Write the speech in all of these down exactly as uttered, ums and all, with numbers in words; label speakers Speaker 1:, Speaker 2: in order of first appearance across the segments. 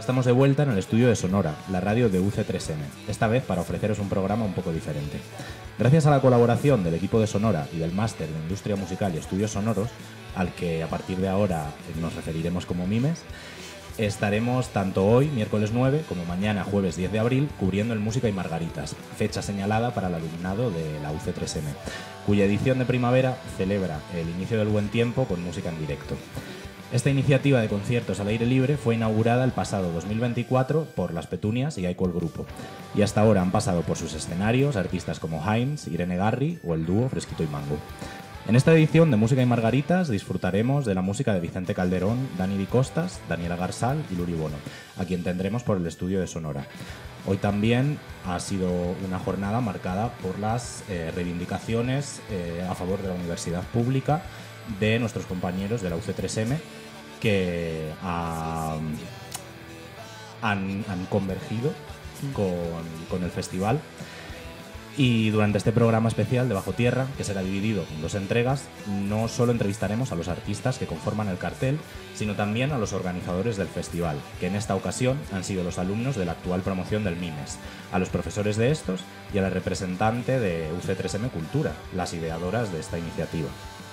Speaker 1: Estamos de vuelta en el estudio de Sonora, la radio de U C tres eme, esta vez para ofreceros un programa un poco diferente. Gracias a la colaboración del equipo de Sonora y del Máster de Industria Musical y Estudios Sonoros, al que a partir de ahora nos referiremos como Mimes, estaremos tanto hoy, miércoles nueve, como mañana, jueves diez de abril, cubriendo el Música y Margaritas, fecha señalada para el alumnado de la U C tres eme, cuya edición de primavera celebra el inicio del buen tiempo con música en directo. Esta iniciativa de conciertos al aire libre fue inaugurada el pasado dos mil veinticuatro por Las Petunias y Aiko el Grupo, y hasta ahora han pasado por sus escenarios artistas como Heinz, Irene Garri o el dúo Fresquito y Mango. En esta edición de Música y Margaritas disfrutaremos de la música de Vicente Calderón, Dani Di Costas, Daniela Garsal y Luri Bono, a quien tendremos por el estudio de Sonora. Hoy también ha sido una jornada marcada por las eh, reivindicaciones eh, a favor de la universidad pública de nuestros compañeros de la U C tres eme, que ha, han, han convergido con, con el festival. Y durante este programa especial de Bajo Tierra, que será dividido en dos entregas, no solo entrevistaremos a los artistas que conforman el cartel, sino también a los organizadores del festival, que en esta ocasión han sido los alumnos de la actual promoción del Mimes, a los profesores de estos y a la representante de U C tres eme Cultura, las ideadoras de esta iniciativa.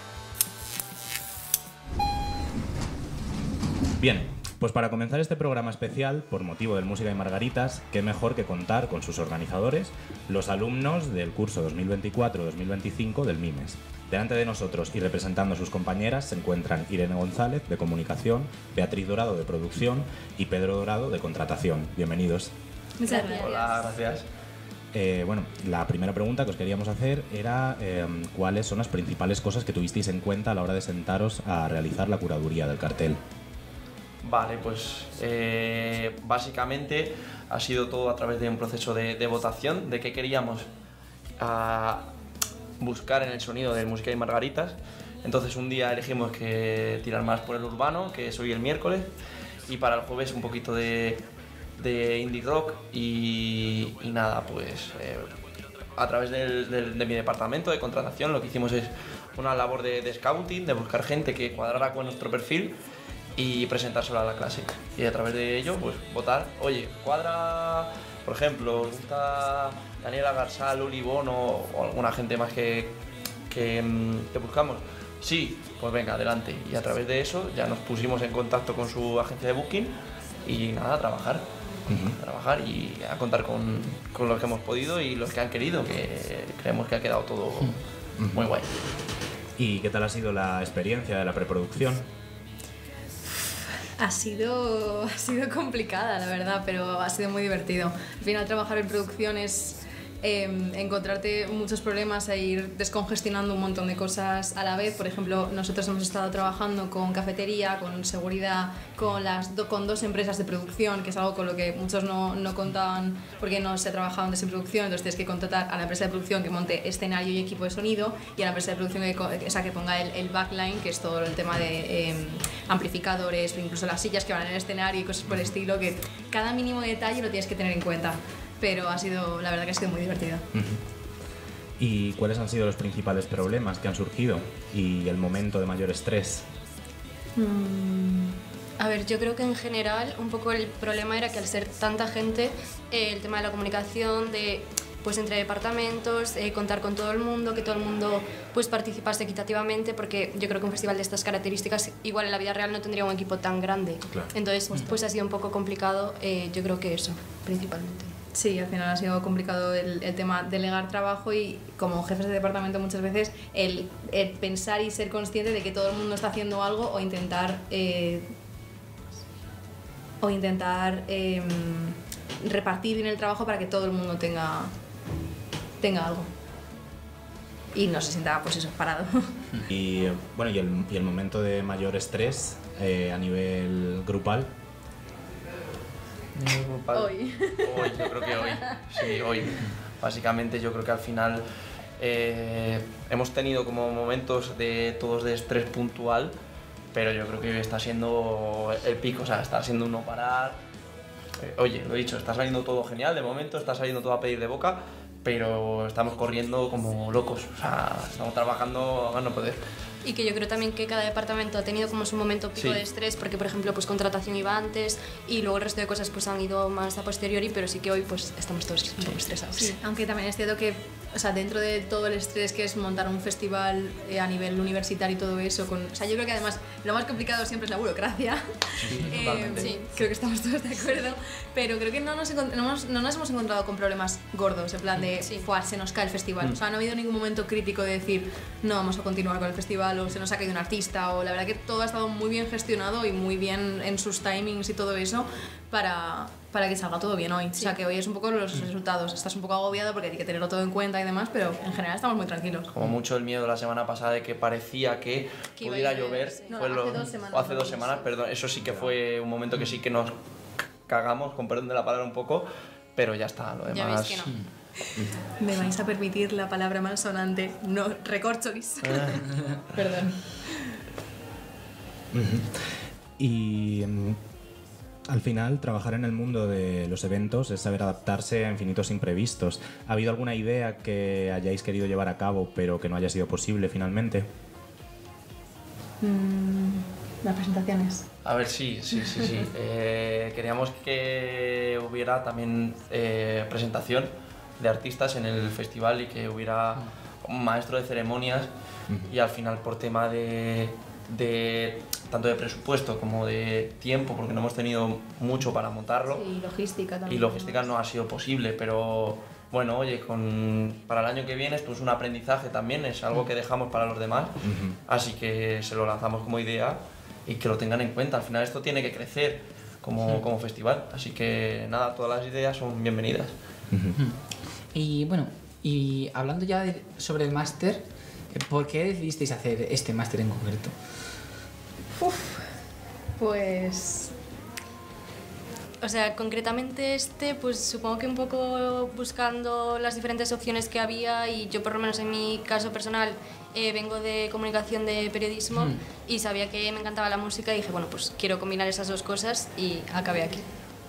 Speaker 1: Bien, pues para comenzar este programa especial, por motivo del Música y Margaritas, qué mejor que contar con sus organizadores, los alumnos del curso dos mil veinticuatro dos mil veinticinco del Mimes. Delante de nosotros y representando a sus compañeras se encuentran Irene González, de Comunicación, Beatriz Dorado, de Producción, y Pedro Dorado, de Contratación. Bienvenidos.
Speaker 2: Muchas gracias.
Speaker 3: Hola, gracias.
Speaker 1: Eh, bueno, la primera pregunta que os queríamos hacer era eh, cuáles son las principales cosas que tuvisteis en cuenta a la hora de sentaros a realizar la curaduría del cartel.
Speaker 3: Vale, pues eh, básicamente ha sido todo a través de un proceso de, de votación de qué queríamos a buscar en el sonido de Música y Margaritas. Entonces un día elegimos que tirar más por el urbano, que es hoy el miércoles, y para el jueves un poquito de, de indie rock y, y nada, pues eh, a través del, del, de mi departamento de contratación lo que hicimos es una labor de, de scouting, de buscar gente que cuadrara con nuestro perfil y presentárselo a la clase, y a través de ello pues votar. Oye, cuadra, por ejemplo, ¿os gusta Daniela Garsal, Luri Bono o alguna gente más que, que, que buscamos? Sí, pues venga, adelante. Y a través de eso ya nos pusimos en contacto con su agencia de booking y nada, a trabajar. Uh-huh. A trabajar y a contar con, con los que hemos podido y los que han querido, que creemos que ha quedado todo uh-huh. muy guay.
Speaker 1: ¿Y qué tal ha sido la experiencia de la preproducción?
Speaker 2: Ha sido, ha sido complicada, la verdad, pero ha sido muy divertido. Al final, trabajar en producción es eh, encontrarte muchos problemas e ir descongestionando un montón de cosas a la vez. Por ejemplo, nosotros hemos estado trabajando con cafetería, con seguridad, con, las do, con dos empresas de producción, que es algo con lo que muchos no, no contaban porque no se ha trabajado antes en producción. Entonces tienes que contratar a la empresa de producción que monte escenario y equipo de sonido, y a la empresa de producción que, esa que ponga el, el backline, que es todo el tema de eh, amplificadores, incluso las sillas que van en el escenario y cosas por el estilo, que cada mínimo detalle lo tienes que tener en cuenta. Pero ha sido, la verdad que ha sido muy divertido.
Speaker 1: Uh-huh. ¿Y cuáles han sido los principales problemas que han surgido y el momento de mayor estrés?
Speaker 4: Mm, a ver, yo creo que en general un poco el problema era que al ser tanta gente, eh, el tema de la comunicación, de pues entre departamentos, eh, contar con todo el mundo, que todo el mundo pues participase equitativamente, porque yo creo que un festival de estas características igual en la vida real no tendría un equipo tan grande.
Speaker 1: Claro.
Speaker 4: Entonces pues ha sido un poco complicado, eh, yo creo que eso, principalmente.
Speaker 2: Sí, al final ha sido complicado el, el tema delegar trabajo, y como jefes de departamento muchas veces el, el pensar y ser consciente de que todo el mundo está haciendo algo, o intentar eh, o intentar eh, repartir bien el trabajo para que todo el mundo tenga tenga algo y no se sienta pues eso, parado.
Speaker 1: Y bueno, y el, y el momento de mayor estrés eh, a nivel grupal.
Speaker 2: Hoy.
Speaker 3: Hoy, yo creo que hoy. Sí, hoy. Básicamente yo creo que al final eh, hemos tenido como momentos de todos de estrés puntual, pero yo creo que hoy está siendo el pico, o sea, está siendo un no parar. Eh, oye, lo he dicho, está saliendo todo genial de momento, está saliendo todo a pedir de boca, pero estamos corriendo como locos, o sea, estamos trabajando a no poder.
Speaker 4: y que yo creo también que cada departamento ha tenido como su momento pico
Speaker 3: Sí.
Speaker 4: de estrés, porque por ejemplo pues contratación iba antes y luego el resto de cosas pues han ido más a posteriori, pero sí que hoy pues estamos todos un poco estresados.
Speaker 2: Sí, aunque también es cierto que, o sea, dentro de todo el estrés que es montar un festival eh, a nivel universitario y todo eso, con, o sea, yo creo que además lo más complicado siempre es la burocracia.
Speaker 3: Sí,
Speaker 2: Eh,
Speaker 3: totalmente.
Speaker 2: sí, creo que estamos todos de acuerdo, pero creo que no nos, encont- no hemos- no nos hemos encontrado con problemas gordos, en plan de,
Speaker 4: Sí.
Speaker 2: "Fuah, se nos cae el festival". O sea, no ha habido ningún momento crítico de decir, no vamos a continuar con el festival o se nos ha caído un artista, o la verdad que todo ha estado muy bien gestionado y muy bien en sus timings y todo eso para, para que salga todo bien hoy. O sea, que hoy es un poco los resultados. Estás un poco agobiado porque hay que tenerlo todo en cuenta y demás, pero en general estamos muy tranquilos.
Speaker 3: Como mucho el miedo la semana pasada de que parecía que,
Speaker 4: Que iba a
Speaker 3: pudiera
Speaker 4: llover,
Speaker 3: llover.
Speaker 4: sí.
Speaker 2: No,
Speaker 3: fue
Speaker 2: hace
Speaker 3: lo-
Speaker 2: dos semanas
Speaker 3: o hace
Speaker 2: lo
Speaker 3: dos
Speaker 2: vimos.
Speaker 3: semanas, perdón. Eso sí que fue un momento que sí que nos cagamos, con perdón de la palabra un poco, pero ya está, lo
Speaker 4: Ya
Speaker 3: demás.
Speaker 4: veis que no.
Speaker 2: Me vais a permitir la palabra malsonante, no recorcholis. Perdón.
Speaker 1: Y mm, al final, trabajar en el mundo de los eventos es saber adaptarse a infinitos imprevistos. ¿Ha habido alguna idea que hayáis querido llevar a cabo pero que no haya sido posible finalmente?
Speaker 2: Mm, las presentaciones.
Speaker 3: A ver, sí, sí, sí, sí. Eh, queríamos que hubiera también eh, presentación de artistas en el festival y que hubiera un maestro de ceremonias y al final por tema de, de tanto de presupuesto como de tiempo, porque no hemos tenido mucho para montarlo,
Speaker 2: Sí, y logística
Speaker 3: y
Speaker 2: también.
Speaker 3: logística no ha sido posible, pero bueno, oye, con, para el año que viene esto es un aprendizaje también, es algo que dejamos para los demás, así que se lo lanzamos como idea y que lo tengan en cuenta. Al final esto tiene que crecer como, como festival, así que nada, todas las ideas son bienvenidas.
Speaker 5: Y bueno, y hablando ya de- sobre el máster, ¿por qué decidisteis hacer este máster en concreto?
Speaker 2: Pues
Speaker 4: O sea, concretamente este, pues supongo que un poco buscando las diferentes opciones que había, y yo por lo menos en mi caso personal eh, vengo de comunicación de periodismo
Speaker 5: Mm.
Speaker 4: y sabía que me encantaba la música y dije, bueno, pues quiero combinar esas dos cosas y acabé aquí.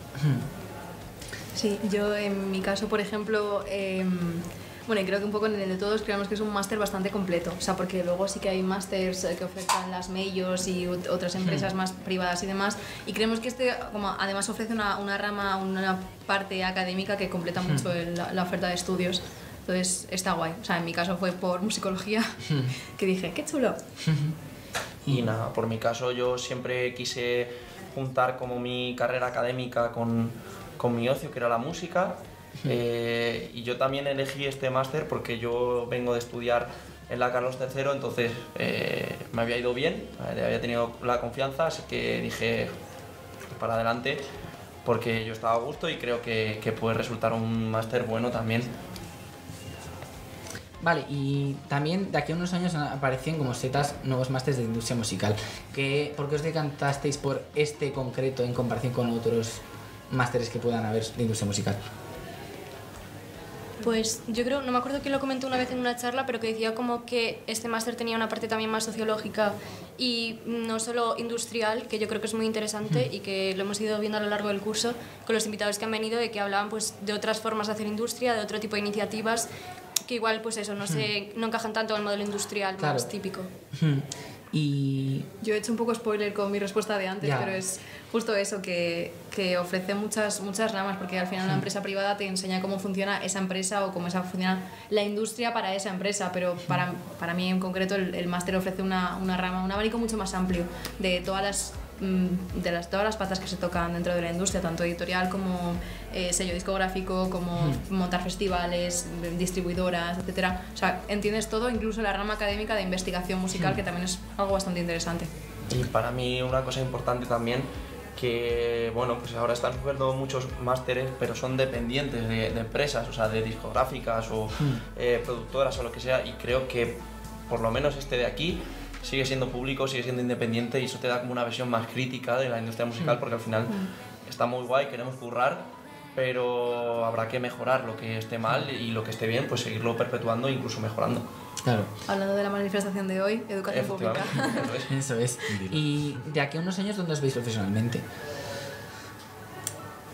Speaker 2: sí, yo en mi caso, por ejemplo, em, bueno, y creo que un poco en el de todos creemos que es un máster bastante completo, o sea, porque luego sí que hay másters eh, que ofertan las majors y ot- otras empresas más privadas y demás, y creemos que este como además ofrece una, una rama, una parte académica que completa mucho el- la, la oferta de estudios. Entonces está guay, o sea, en mi caso fue por musicología, que dije, qué chulo.
Speaker 3: Y nada, por mi caso yo siempre quise juntar como mi carrera académica con, con mi ocio, que era la música. Eh, y yo también elegí este máster porque yo vengo de estudiar en la Carlos tercero, entonces eh, me había ido bien, eh, había tenido la confianza, así que dije para adelante porque yo estaba a gusto y creo que, que puede resultar un máster bueno también.
Speaker 5: Vale, y también de aquí a unos años aparecen como setas nuevos másteres de industria musical. ¿Qué, ¿Por qué os decantasteis por este concreto en comparación con otros másteres que puedan haber de industria musical?
Speaker 4: Pues yo creo, no me acuerdo quién lo comentó una vez en una charla, pero que decía como que este máster tenía una parte también más sociológica y no solo industrial, que yo creo que es muy interesante y que lo hemos ido viendo a lo largo del curso con los invitados que han venido, de que hablaban pues de otras formas de hacer industria, de otro tipo de iniciativas que igual pues eso no se no encajan tanto en el modelo industrial
Speaker 5: Claro.
Speaker 4: más típico.
Speaker 5: Y
Speaker 2: Yo he hecho un poco spoiler con mi respuesta de antes,
Speaker 5: Ya.
Speaker 2: pero es justo eso, que, que ofrece muchas, muchas ramas, porque al final una empresa privada te enseña cómo funciona esa empresa o cómo esa, funciona la industria para esa empresa, pero para, para mí en concreto el, el máster ofrece una, una rama, un abanico mucho más amplio de todas las mm, de las, todas las patas que se tocan dentro de la industria, tanto editorial como eh, sello discográfico, como montar festivales, distribuidoras, etcétera. O sea, entiendes todo, incluso la rama académica de investigación musical, que también es algo bastante interesante.
Speaker 3: Y para mí una cosa importante también, que bueno, pues ahora están surgiendo muchos másteres, pero son dependientes de, de empresas, o sea, de discográficas o eh, productoras o lo que sea, y creo que por lo menos este de aquí sigue siendo público, sigue siendo independiente, y eso te da como una visión más crítica de la industria musical, porque al final está muy guay, queremos currar, pero habrá que mejorar lo que esté mal, y lo que esté bien, pues seguirlo perpetuando e incluso mejorando.
Speaker 5: claro,
Speaker 2: Hablando de la manifestación de hoy, educación pública.
Speaker 3: Efectivamente, eso es.
Speaker 5: eso es. Y de aquí a unos años, ¿dónde os veis profesionalmente?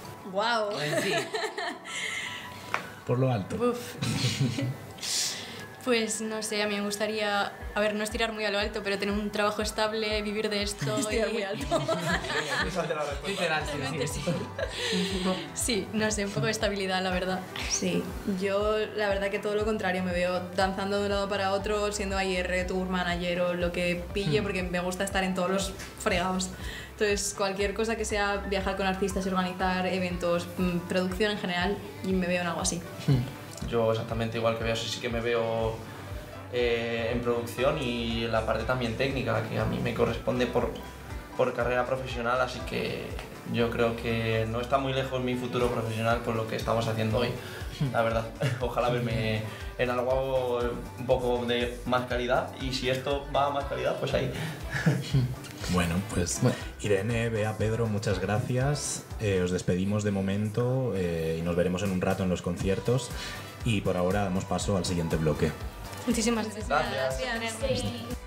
Speaker 2: ¡Wow!
Speaker 5: Sí.
Speaker 1: Por lo alto.
Speaker 2: Uf.
Speaker 4: Pues no sé, a mí me gustaría, a ver, no es tirar muy a lo alto, pero tener un trabajo estable, vivir de esto.
Speaker 2: Es tirar
Speaker 4: y-
Speaker 2: muy alto.
Speaker 5: Literal, sí, sí, sí.
Speaker 4: Sí, no sé, un poco de estabilidad, la verdad.
Speaker 2: Sí, yo la verdad que todo lo contrario, me veo danzando de un lado para otro, siendo I R, tour manager o lo que pille, porque me gusta estar en todos los fregados. Entonces, cualquier cosa que sea viajar con artistas y organizar eventos, mm, producción en general, y me veo en algo así.
Speaker 3: Yo exactamente igual que veo, sí, sí que me veo eh, en producción y en la parte también técnica, que a mí me corresponde por, por carrera profesional, así que yo creo que no está muy lejos mi futuro profesional con lo que estamos haciendo hoy, la verdad. Ojalá verme en algo un poco de más calidad, y si esto va a más calidad, pues ahí.
Speaker 1: Bueno, pues Irene, Bea, Pedro, muchas gracias. Eh, os despedimos de momento eh, y nos veremos en un rato en los conciertos. Y por ahora damos paso al siguiente bloque.
Speaker 4: Muchísimas gracias.
Speaker 3: Gracias.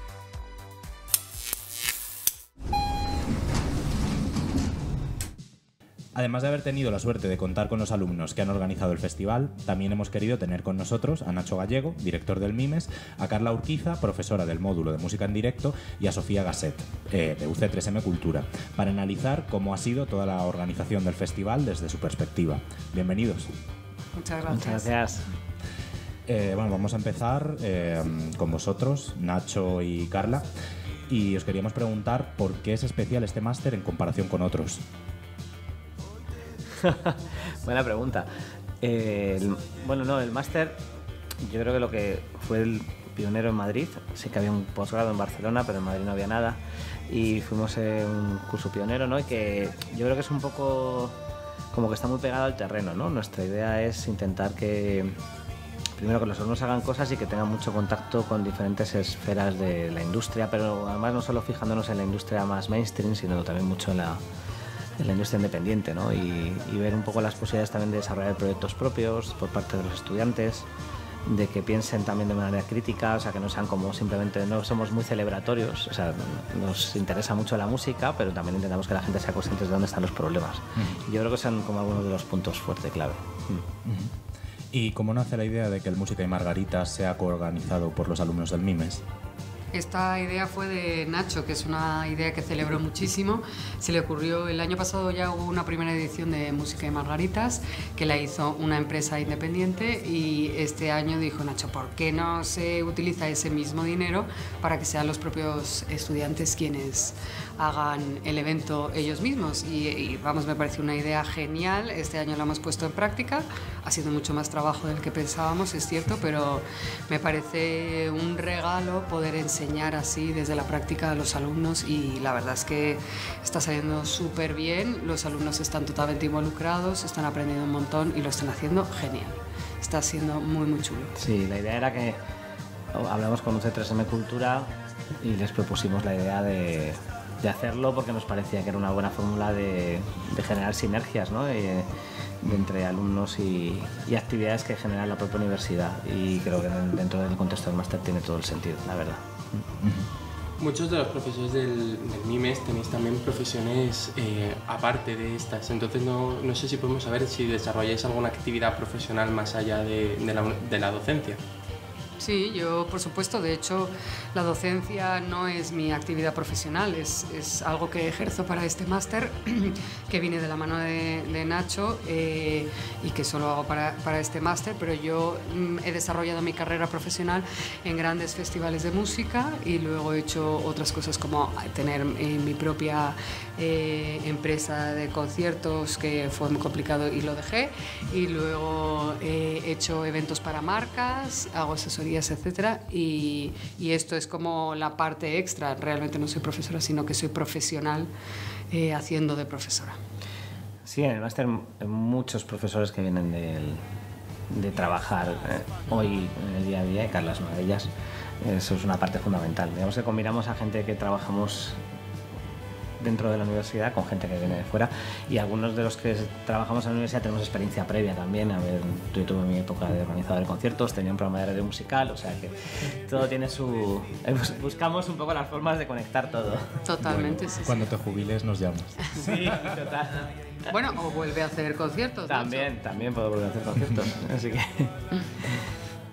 Speaker 1: Además de haber tenido la suerte de contar con los alumnos que han organizado el festival, también hemos querido tener con nosotros a Nacho Gallego, director del MIMES, a Carla Urquiza, profesora del módulo de música en directo, y a Sofía Gasset, eh, de U C tres M Cultura, para analizar cómo ha sido toda la organización del festival desde su perspectiva. Bienvenidos.
Speaker 6: Muchas gracias.
Speaker 7: Muchas gracias.
Speaker 1: Eh, bueno, vamos a empezar eh, con vosotros, Nacho y Carla, y os queríamos preguntar por qué es especial este máster en comparación con otros.
Speaker 7: Buena pregunta. Eh, el- bueno, no, el máster, yo creo que lo que fue el pionero en Madrid, sí que había un posgrado en Barcelona, pero en Madrid no había nada, y fuimos eh, un curso pionero, ¿no? Y que yo creo que es un poco como que está muy pegado al terreno, ¿no? Nuestra idea es intentar que primero que los alumnos hagan cosas y que tengan mucho contacto con diferentes esferas de la industria, pero además no solo fijándonos en la industria más mainstream, sino también mucho en la en la industria independiente, ¿no? y, y ver un poco las posibilidades también de desarrollar proyectos propios por parte de los estudiantes, de que piensen también de manera crítica, o sea, que no sean como simplemente, no somos muy celebratorios, o sea, nos interesa mucho la música, pero también intentamos que la gente sea consciente de dónde están los problemas. Y yo creo que son como algunos de los puntos fuertes clave.
Speaker 1: ¿Y cómo nace la idea de que el Música y Margaritas sea coorganizado por los alumnos del MIMES?
Speaker 6: Esta idea fue de Nacho, que es una idea que celebró muchísimo. Se le ocurrió, el año pasado ya hubo una primera edición de Música y Margaritas, que la hizo una empresa independiente, y este año dijo Nacho, ¿por qué no se utiliza ese mismo dinero para que sean los propios estudiantes quienes hagan el evento ellos mismos? Y, y vamos, me parece una idea genial. Este año lo hemos puesto en práctica. Ha sido mucho más trabajo del que pensábamos, es cierto, pero me parece un regalo poder enseñar así desde la práctica a los alumnos, y la verdad es que está saliendo súper bien. Los alumnos están totalmente involucrados, están aprendiendo un montón y lo están haciendo genial. Está siendo muy, muy chulo.
Speaker 7: Sí, la idea era que hablamos con U C tres M Cultura y les propusimos la idea de, de hacerlo porque nos parecía que era una buena fórmula de, de generar sinergias, ¿no? de, de entre alumnos y, y actividades que genera la propia universidad, y creo que dentro del contexto del máster tiene todo el sentido, la verdad.
Speaker 8: Muchos de los profesores del, del MIMES tenéis también profesiones eh, aparte de estas, entonces no, no sé si podemos saber si desarrolláis alguna actividad profesional más allá de, de, la, de la docencia.
Speaker 6: Sí, yo por supuesto, de hecho la docencia no es mi actividad profesional, es, es algo que ejerzo para este máster, que viene de la mano de, de Nacho eh, y que solo hago para, para este máster, pero yo mm, he desarrollado mi carrera profesional en grandes festivales de música, y luego he hecho otras cosas como tener eh, mi propia eh, empresa de conciertos, que fue muy complicado y lo dejé, y luego eh, he hecho eventos para marcas, hago asesoría, etcétera, y, y esto es como la parte extra. Realmente no soy profesora, sino que soy profesional eh, haciendo de profesora.
Speaker 7: Sí, en el máster hay muchos profesores que vienen del, de trabajar eh, hoy en el día a día, y Carla es una de ellas. Eso es una parte fundamental. Digamos que combinamos a gente que trabajamos dentro de la universidad con gente que viene de fuera, y algunos de los que trabajamos en la universidad tenemos experiencia previa también. A ver, yo tuve mi época de organizador de conciertos, tenía un programa de radio musical, o sea que todo tiene su... buscamos un poco las formas de conectar todo.
Speaker 6: Totalmente,
Speaker 1: Bueno,
Speaker 6: sí,
Speaker 1: cuando
Speaker 6: sí.
Speaker 1: te jubiles nos llamas.
Speaker 7: Sí, total.
Speaker 6: Bueno, o vuelve a hacer conciertos.
Speaker 7: También, también puedo volver a hacer conciertos, así que...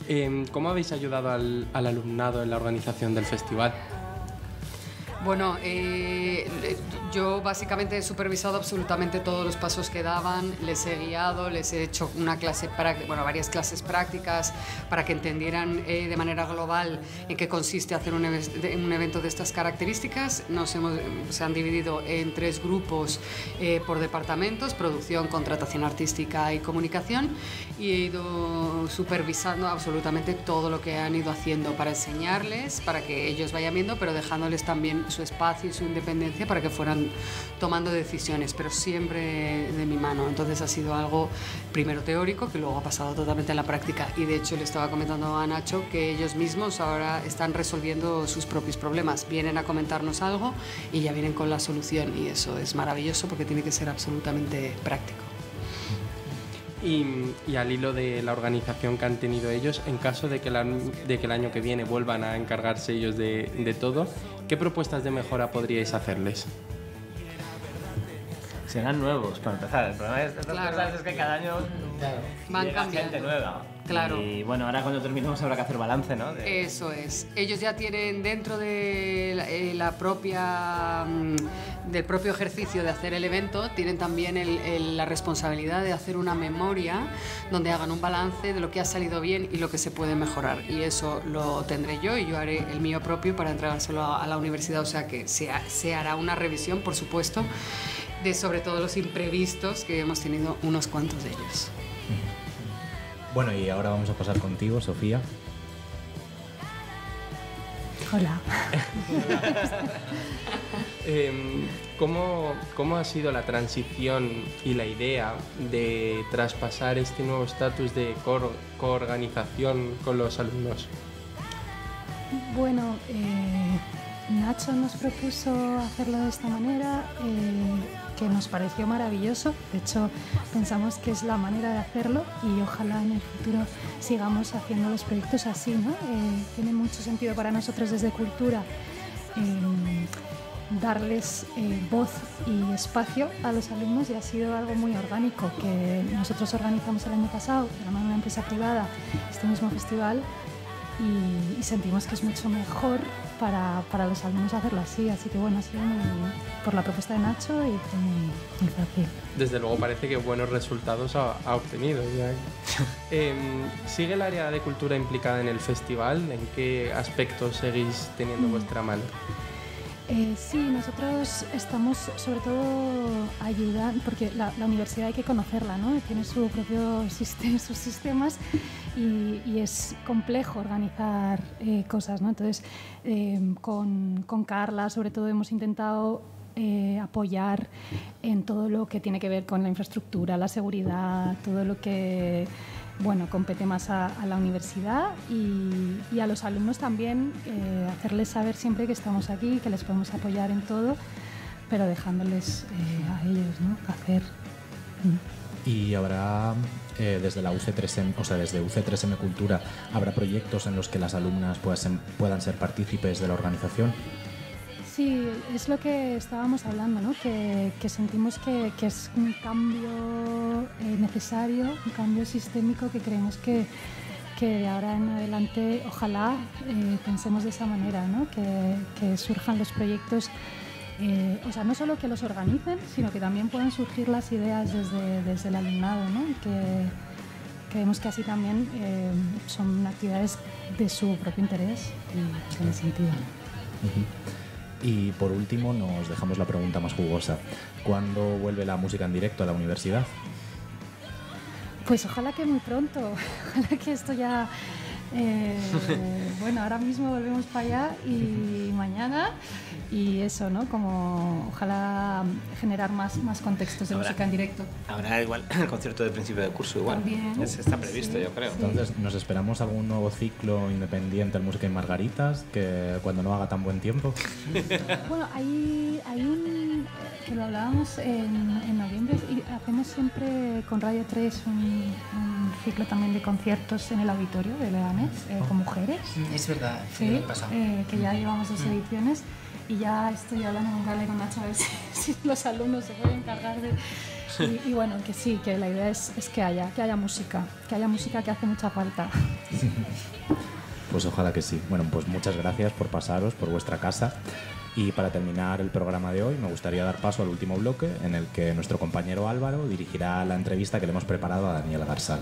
Speaker 8: Eh, ¿Cómo habéis ayudado al, al alumnado en la organización del festival?
Speaker 6: Bueno, eh, yo básicamente he supervisado absolutamente todos los pasos que daban, les he guiado, les he hecho una clase práctica, bueno, varias clases prácticas para que entendieran eh, de manera global en qué consiste hacer un, un evento de estas características. Nos hemos, se han dividido en tres grupos eh, por departamentos: producción, contratación artística y comunicación, y he ido supervisando absolutamente todo lo que han ido haciendo para enseñarles, para que ellos vayan viendo, pero dejándoles también su espacio y su independencia para que fueran tomando decisiones, pero siempre de mi mano. Entonces ha sido algo primero teórico que luego ha pasado totalmente a la práctica, y de hecho le estaba comentando a Nacho que ellos mismos ahora están resolviendo sus propios problemas, vienen a comentarnos algo y ya vienen con la solución, y eso es maravilloso porque tiene que ser absolutamente práctico.
Speaker 8: Y, y al hilo de la organización que han tenido ellos, en caso de que, la, de que el año que viene vuelvan a encargarse ellos de, de todo, ¿qué propuestas de mejora podríais hacerles?
Speaker 7: Serán nuevos, para empezar. El problema es,
Speaker 6: Claro.
Speaker 7: cosas es que cada año
Speaker 5: Claro.
Speaker 6: Van
Speaker 7: llega
Speaker 6: cambiando.
Speaker 7: gente nueva.
Speaker 6: Claro.
Speaker 7: Y bueno, ahora cuando terminemos habrá que hacer balance, ¿no? De-
Speaker 6: Eso es. Ellos ya tienen dentro de la, eh, la propia, mm, del propio ejercicio de hacer el evento, tienen también el- el- la responsabilidad de hacer una memoria donde hagan un balance de lo que ha salido bien y lo que se puede mejorar. Y eso lo tendré yo, y yo haré el mío propio para entregárselo a, a la universidad. O sea que se, ha- se hará una revisión, por supuesto, de sobre todo los imprevistos, que hemos tenido unos cuantos de ellos.
Speaker 1: Bueno, y ahora vamos a pasar contigo, Sofía.
Speaker 9: Hola.
Speaker 8: Eh, ¿cómo, ¿Cómo ha sido la transición y la idea de traspasar este nuevo estatus de co- coorganización con los alumnos?
Speaker 9: Bueno, eh, Nacho nos propuso hacerlo de esta manera, eh, que nos pareció maravilloso. De hecho, pensamos que es la manera de hacerlo, y ojalá en el futuro sigamos haciendo los proyectos así, ¿no? Eh, tiene mucho sentido para nosotros desde Cultura eh, darles eh, voz y espacio a los alumnos, y ha sido algo muy orgánico que nosotros organizamos el año pasado de la mano de una empresa privada este mismo festival, y, y sentimos que es mucho mejor para, para los alumnos hacerlo así. Así que bueno, ha sido muy, por la propuesta de Nacho, y fue muy, muy fácil.
Speaker 8: Desde luego parece que buenos resultados ha, ha obtenido. Ya. Eh, ¿Sigue el área de cultura implicada en el festival? ¿En qué aspectos seguís teniendo vuestra mano?
Speaker 9: Eh, sí, nosotros estamos sobre todo ayudando, porque la, la universidad hay que conocerla, ¿no? Tiene su propio sistema, sus sistemas, y, y es complejo organizar eh, cosas, ¿no? Entonces, eh, con, con Carla, sobre todo, hemos intentado eh, apoyar en todo lo que tiene que ver con la infraestructura, la seguridad, todo lo que, bueno, compete más a, a la universidad, y, y a los alumnos también, eh, hacerles saber siempre que estamos aquí, que les podemos apoyar en todo, pero dejándoles eh, a ellos, ¿no?, hacer.
Speaker 1: Y habrá, eh, desde la U C tres M, o sea, desde U C tres M Cultura, ¿habrá proyectos en los que las alumnas puedan ser, puedan ser partícipes de la organización?
Speaker 9: Sí, es lo que estábamos hablando, ¿no? Que, que sentimos que, que es un cambio eh, necesario, un cambio sistémico, que creemos que, que de ahora en adelante ojalá eh, pensemos de esa manera, ¿no? Que, que surjan los proyectos, eh, o sea, no solo que los organicen, sino que también puedan surgir las ideas desde, desde el alumnado, ¿no? Y que creemos que así también eh, son actividades de su propio interés y tiene sentido.
Speaker 1: Uh-huh. Y por último nos dejamos la pregunta más jugosa. ¿Cuándo vuelve la música en directo a la universidad?
Speaker 9: Pues ojalá que muy pronto, ojalá que esto ya... Eh, bueno, ahora mismo volvemos para allá, y mañana, y eso, ¿no? Como ojalá generar más, más contextos de
Speaker 7: Habrá.
Speaker 9: música en directo.
Speaker 7: Habrá igual el concierto de principio de curso igual.
Speaker 9: También.
Speaker 7: Es- está previsto,
Speaker 9: Sí,
Speaker 7: yo creo.
Speaker 9: sí.
Speaker 1: Entonces, ¿nos esperamos algún nuevo ciclo independiente en música y margaritas que cuando no haga tan buen tiempo?
Speaker 9: Bueno, hay, hay un... que lo hablábamos en, en noviembre, y hacemos siempre con Radio tres un, un ciclo también de conciertos en el auditorio de Leganés, eh, con mujeres.
Speaker 5: Es verdad, sí,
Speaker 9: Sí,
Speaker 5: el pasado.
Speaker 9: eh, que ya llevamos dos ediciones, y ya estoy hablando con Carla y con Nacho a ver si, si los alumnos se pueden encargar de, Y, y bueno, que sí, que la idea es, es que haya, que haya música, que haya música que hace mucha falta.
Speaker 1: Pues ojalá que sí. Bueno, pues muchas gracias por pasaros por vuestra casa. Y para terminar el programa de hoy, me gustaría dar paso al último bloque, en el que nuestro compañero Álvaro dirigirá la entrevista que le hemos preparado a Daniela Garsal.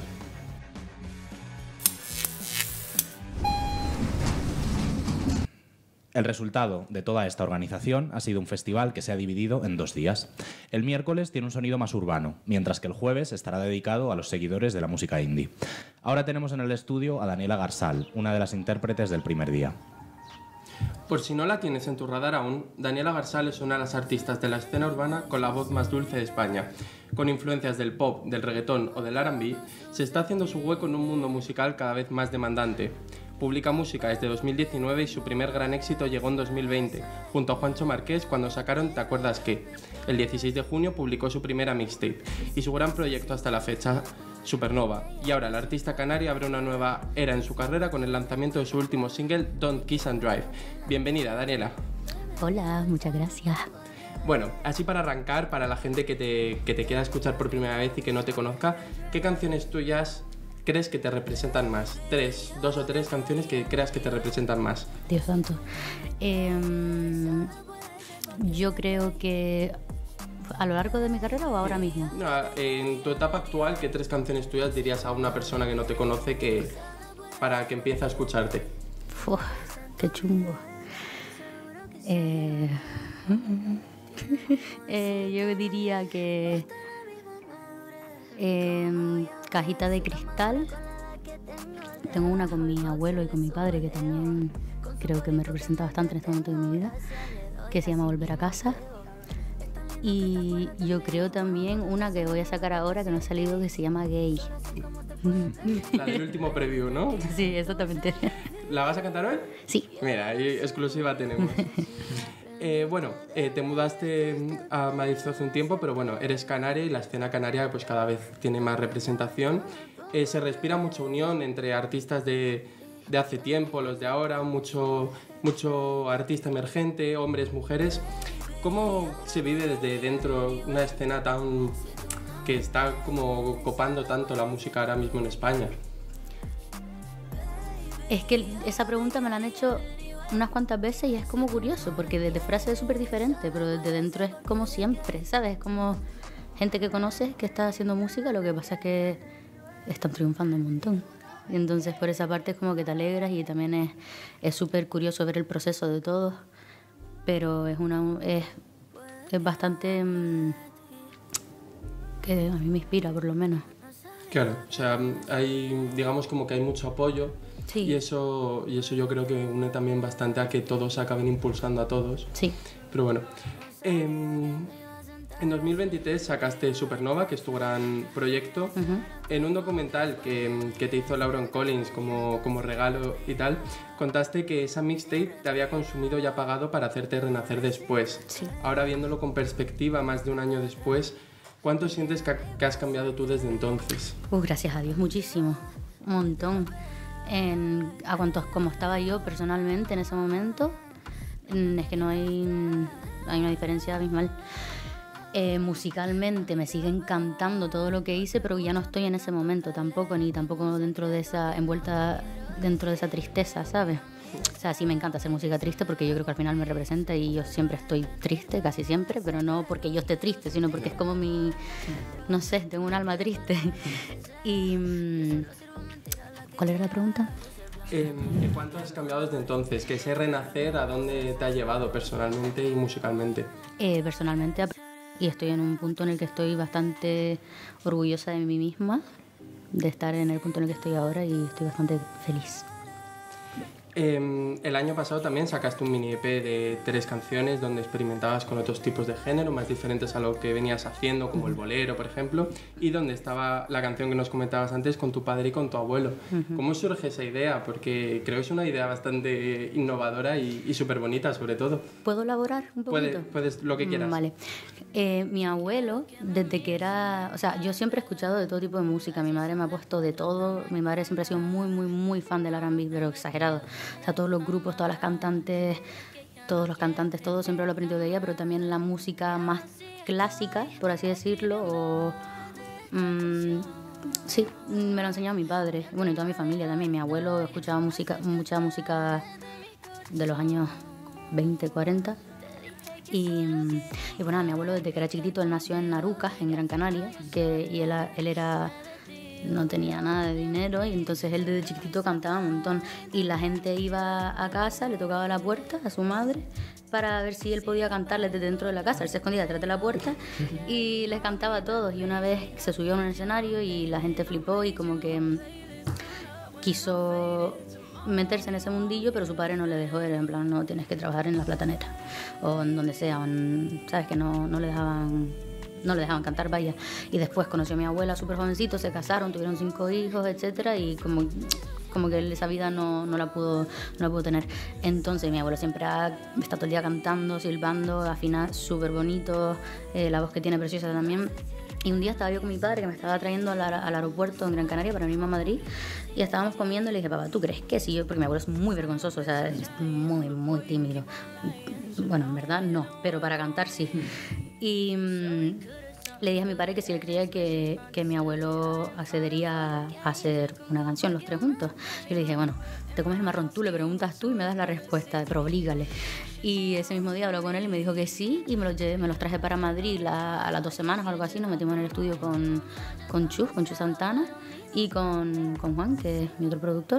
Speaker 1: El resultado de toda esta organización ha sido un festival que se ha dividido en dos días. El miércoles tiene un sonido más urbano, mientras que el jueves estará dedicado a los seguidores de la música indie. Ahora tenemos en el estudio a Daniela Garsal, una de las intérpretes del primer día.
Speaker 8: Por si no la tienes en tu radar aún, Daniela Garsal es una de las artistas de la escena urbana con la voz más dulce de España. Con influencias del pop, del reggaetón o del R and B, se está haciendo su hueco en un mundo musical cada vez más demandante. Publica música desde dos mil diecinueve y su primer gran éxito llegó en dos mil veinte, junto a Juancho Marqués cuando sacaron ¿Te acuerdas qué? El dieciséis de junio publicó su primera mixtape y su gran proyecto hasta la fecha, Supernova. Y ahora la artista canaria abre una nueva era en su carrera con el lanzamiento de su último single, Don't Kiss and Drive. Bienvenida, Daniela.
Speaker 10: Hola, muchas gracias.
Speaker 8: Bueno, así para arrancar, para la gente que te, que te quiera escuchar por primera vez y que no te conozca, ¿qué canciones tuyas crees que te representan más? Tres, dos o tres canciones que creas que te representan más.
Speaker 10: Dios santo. Eh, yo creo que a lo largo de mi carrera o ahora mismo.
Speaker 8: No, en tu etapa actual, ¿qué tres canciones tuyas dirías a una persona que no te conoce que para que empiece a escucharte?
Speaker 10: Uf, qué chungo. Eh, eh, yo diría que eh, Cajita de Cristal. Tengo una con mi abuelo y con mi padre que también creo que me representa bastante en este momento de mi vida, que se llama Volver a casa. Y yo creo también una que voy a sacar ahora que no ha salido, que se llama Gay.
Speaker 8: La del último preview, ¿no?
Speaker 10: Sí, exactamente.
Speaker 8: ¿La vas a cantar hoy?
Speaker 10: Sí.
Speaker 8: Mira, ahí exclusiva tenemos. Eh, bueno, eh, te mudaste a Madrid hace un tiempo, pero bueno, eres canaria y la escena canaria pues cada vez tiene más representación. Eh, se respira mucha unión entre artistas de, de hace tiempo, los de ahora, mucho, mucho artista emergente, hombres, mujeres. ¿Cómo se vive desde dentro una escena tan que está como copando tanto la música ahora mismo en España?
Speaker 10: Es que esa pregunta me la han hecho unas cuantas veces y es como curioso, porque desde frase es súper diferente, pero desde dentro es como siempre, ¿sabes? Es como gente que conoces que está haciendo música, lo que pasa es que están triunfando un montón. Y entonces por esa parte es como que te alegras y también es es súper curioso ver el proceso de todos, pero es una es, es bastante mmm, que a mí me inspira por lo menos.
Speaker 8: Claro, o sea, hay, digamos como que hay mucho apoyo.
Speaker 10: Sí.
Speaker 8: Y eso, y eso yo creo que une también bastante a que todos acaben impulsando a todos.
Speaker 10: Sí.
Speaker 8: Pero bueno, eh, en dos mil veintitrés sacaste Supernova, que es tu gran proyecto. Uh-huh. En un documental que, que te hizo Lauren Collins como, como regalo y tal, contaste que esa mixtape te había consumido y apagado para hacerte renacer después.
Speaker 10: Sí.
Speaker 8: Ahora viéndolo con perspectiva, más de un año después, ¿cuánto sientes que, que has cambiado tú desde entonces?
Speaker 10: Uh, gracias a Dios, muchísimo. Un montón. En, a cuantos como estaba yo personalmente en ese momento, es que no hay, hay una diferencia abismal. Eh, musicalmente me sigue encantando todo lo que hice, pero ya no estoy en ese momento tampoco, ni tampoco dentro de esa envuelta dentro de esa tristeza, ¿sabes? O sea, sí me encanta hacer música triste porque yo creo que al final me representa y yo siempre estoy triste, casi siempre, pero no porque yo esté triste, sino porque es como mi, no sé, tengo un alma triste. Y ¿cuál era la pregunta?
Speaker 8: Eh, ¿Cuánto has cambiado desde entonces? ¿Que ese renacer a dónde te ha llevado personalmente y musicalmente?
Speaker 10: Eh, personalmente, y estoy en un punto en el que estoy bastante orgullosa de mí misma, de estar en el punto en el que estoy ahora y estoy bastante feliz.
Speaker 8: Eh, el año pasado también sacaste un mini E P de tres canciones donde experimentabas con otros tipos de género más diferentes a lo que venías haciendo, como el bolero, por ejemplo, y donde estaba la canción que nos comentabas antes con tu padre y con tu abuelo. Uh-huh. ¿Cómo surge esa idea? Porque creo que es una idea bastante innovadora y, y súper bonita, sobre todo.
Speaker 10: ¿Puedo elaborar un poquito?
Speaker 8: Puede, puedes lo que quieras.
Speaker 10: Vale. Eh, mi abuelo, desde que era... O sea, yo siempre he escuchado de todo tipo de música. Mi madre me ha puesto de todo. Mi madre siempre ha sido muy, muy, muy fan del R and B, pero exagerado. O sea, todos los grupos, todas las cantantes, todos los cantantes, todo siempre lo he aprendido de ella, pero también la música más clásica, por así decirlo, o... Mmm, sí, me lo enseñó mi padre, bueno, y toda mi familia también. Mi abuelo escuchaba música, mucha música de los años veinte, cuarenta. Y, y bueno, mi abuelo desde que era chiquitito, él nació en Arucas, en Gran Canaria, que, y él, él era... no tenía nada de dinero, y entonces él desde chiquitito cantaba un montón, y la gente iba a casa, le tocaba la puerta a su madre para ver si él podía cantarles desde dentro de la casa. Él se escondía detrás de la puerta y les cantaba a todos, y una vez se subió a un escenario y la gente flipó y como que mm, quiso meterse en ese mundillo, pero su padre no le dejó. Era en plan, no, tienes que trabajar en la platanera o en donde sea, o en, sabes que no, no le dejaban no le dejaban cantar, vaya. Y después conoció a mi abuela súper jovencito, se casaron, tuvieron cinco hijos, etcétera, y como, como que esa vida no, no, la pudo, no la pudo tener. Entonces mi abuelo siempre ha, está todo el día cantando, silbando, afina súper bonito, eh, la voz que tiene preciosa también. Y un día estaba yo con mi padre, que me estaba trayendo al, al aeropuerto en Gran Canaria para irme a Madrid, y estábamos comiendo y le dije, papá, ¿tú crees que sí? Yo, porque mi abuelo es muy vergonzoso, o sea, es muy, muy tímido. Bueno, en verdad no, pero para cantar sí. Y mmm, le dije a mi padre que si él creía que, que mi abuelo accedería a hacer una canción, los tres juntos. Y le dije, bueno, te comes el marrón tú, le preguntas tú y me das la respuesta, pero oblígale. Y ese mismo día habló con él y me dijo que sí, y me los, llevé, me los traje para Madrid la, a las dos semanas o algo así. Nos metimos en el estudio con, con Chus, con Chus Santana, y con, con Juan, que es mi otro productor.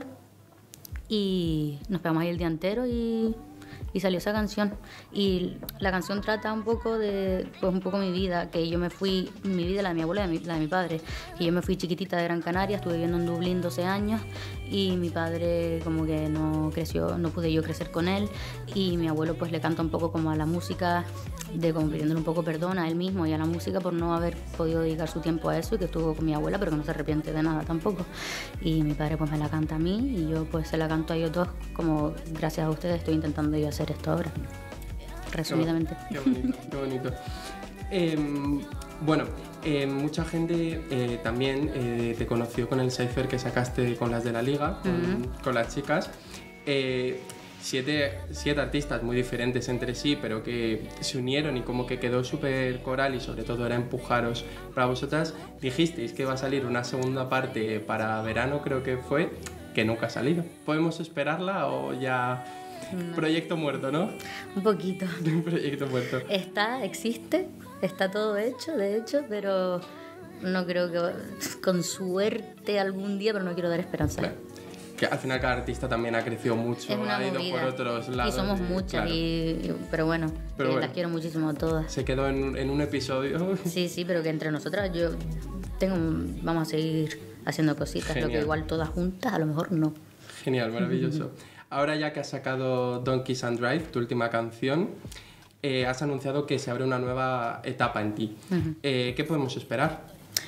Speaker 10: Y nos pegamos ahí el día entero y... y salió esa canción. Y la canción trata un poco de, pues un poco mi vida, que yo me fui, mi vida, la de mi abuela y la de mi padre, que yo me fui chiquitita de Gran Canaria, estuve viviendo en Dublín doce años, y mi padre como que no creció, no pude yo crecer con él, y mi abuelo pues le canta un poco como a la música, de como pidiéndole un poco perdón a él mismo y a la música por no haber podido dedicar su tiempo a eso, y que estuvo con mi abuela, pero que no se arrepiente de nada tampoco. Y mi padre pues me la canta a mí, y yo pues se la canto a ellos dos, como gracias a ustedes estoy intentando yo hacer esto ahora, resumidamente.
Speaker 8: Qué bonito, qué bonito. Eh, bueno, eh, mucha gente eh, también eh, te conoció con el cipher que sacaste con las de la liga, con, uh-huh. con las chicas. Eh, siete, siete artistas muy diferentes entre sí, pero que se unieron y como que quedó súper coral, y sobre todo era empujaros para vosotras. Dijisteis que iba a salir una segunda parte para verano, creo que fue, que nunca ha salido. ¿Podemos esperarla o ya...? No. Proyecto muerto, ¿no?
Speaker 10: Un poquito.
Speaker 8: Un proyecto muerto.
Speaker 10: Está, existe, está todo hecho, de hecho, pero no creo que... Con suerte algún día, pero no quiero dar esperanza.
Speaker 8: Claro. Que al final cada artista también ha crecido mucho, ha ido movida. Por otros lados.
Speaker 10: Y somos muchas, claro. y, pero bueno, pero bueno, las quiero muchísimo a todas.
Speaker 8: Se quedó en, en un episodio.
Speaker 10: Sí, sí, pero que entre nosotras yo tengo, vamos a seguir haciendo cositas, lo que igual todas juntas, a lo mejor no.
Speaker 8: Genial, maravilloso. Ahora ya que has sacado Donkeys and Drive, tu última canción, eh, has anunciado que se abre una nueva etapa en ti. Uh-huh. Eh, ¿Qué podemos esperar?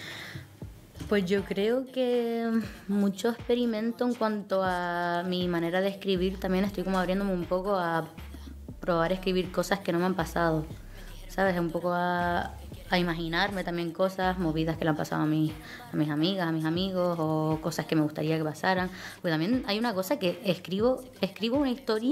Speaker 10: Pues yo creo que mucho experimento en cuanto a mi manera de escribir. También estoy como abriéndome un poco a probar a escribir cosas que no me han pasado, ¿sabes? Un poco a, a imaginarme también cosas, movidas que le han pasado a, mí, a mis amigas, a mis amigos, o cosas que me gustaría que pasaran. Porque también hay una cosa que escribo, escribo una historia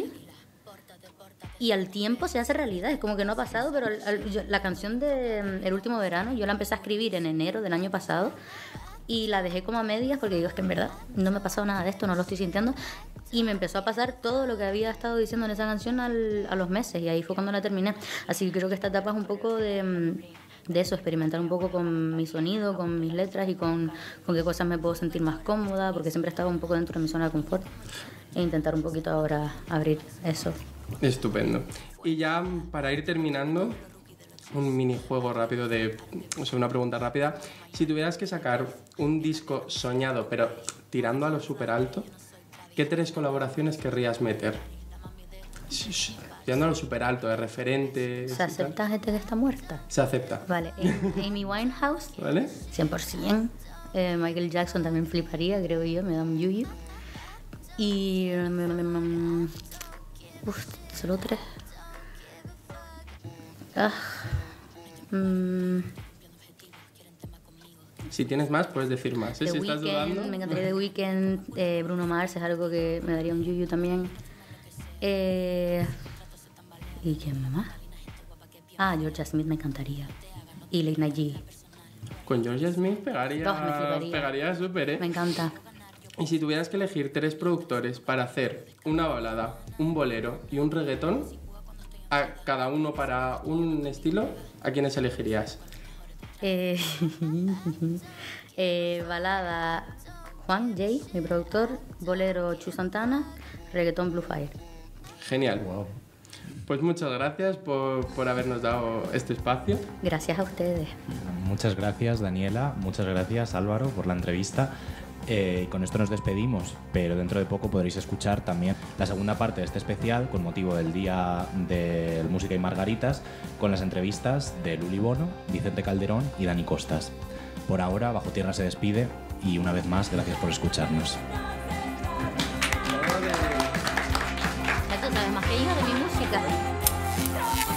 Speaker 10: y al tiempo se hace realidad. Es como que no ha pasado, pero al, al, yo, la canción de El último verano yo la empecé a escribir en enero del año pasado, y la dejé como a medias porque digo, es que en verdad no me ha pasado nada de esto, no lo estoy sintiendo, y me empezó a pasar todo lo que había estado diciendo en esa canción al, a los meses, y ahí fue cuando la terminé. Así que creo que esta etapa es un poco de, de eso, experimentar un poco con mi sonido, con mis letras, y con, con qué cosas me puedo sentir más cómoda, porque siempre estaba un poco dentro de mi zona de confort, e intentar un poquito ahora abrir eso.
Speaker 8: Estupendo. Y ya para ir terminando, un minijuego rápido de, o sea, una pregunta rápida. Si tuvieras que sacar un disco soñado, pero tirando a lo súper alto, ¿qué tres colaboraciones querrías meter? Tirando a lo súper alto, de referentes.
Speaker 10: ¿Se acepta gente que está muerta?
Speaker 8: Se acepta.
Speaker 10: Vale. Amy Winehouse.
Speaker 8: ¿Vale?
Speaker 10: cien por ciento. Eh, Michael Jackson también fliparía, creo yo, me da un yuyu. Y... Um, uf, solo tres. Ah, mm.
Speaker 8: Si tienes más, puedes decir más, ¿eh?
Speaker 10: The
Speaker 8: Si
Speaker 10: Weeknd,
Speaker 8: estás dudando.
Speaker 10: Me encantaría The Weeknd, eh, Bruno Mars es algo que me daría un yuyu también. Eh, ¿Y quién más? Ah, Georgia Smith me encantaría. Y Late Night G.
Speaker 8: Con Georgia Smith pegaría,
Speaker 10: Oh, me fliparía.
Speaker 8: pegaría súper, ¿eh?
Speaker 10: Me encanta.
Speaker 8: Y si tuvieras que elegir tres productores para hacer una balada, un bolero y un reggaetón, a cada uno para un estilo, ¿a quiénes elegirías?
Speaker 10: Eh, eh, balada Juan Jay, mi productor. Bolero Chu Santana. Reggaetón Blue Fire.
Speaker 8: Genial. Pues muchas gracias por, por habernos dado este espacio.
Speaker 10: Gracias a ustedes.
Speaker 1: Muchas gracias, Daniela. Muchas gracias, Álvaro, por la entrevista. Eh, con esto nos despedimos, pero dentro de poco podréis escuchar también la segunda parte de este especial con motivo del Día de Música y Margaritas, con las entrevistas de Luli Bono, Vicente Calderón y Dani Costas. Por ahora, Bajo Tierra se despide y una vez más, gracias por escucharnos.
Speaker 10: Ya tú sabes más que yo de mi música.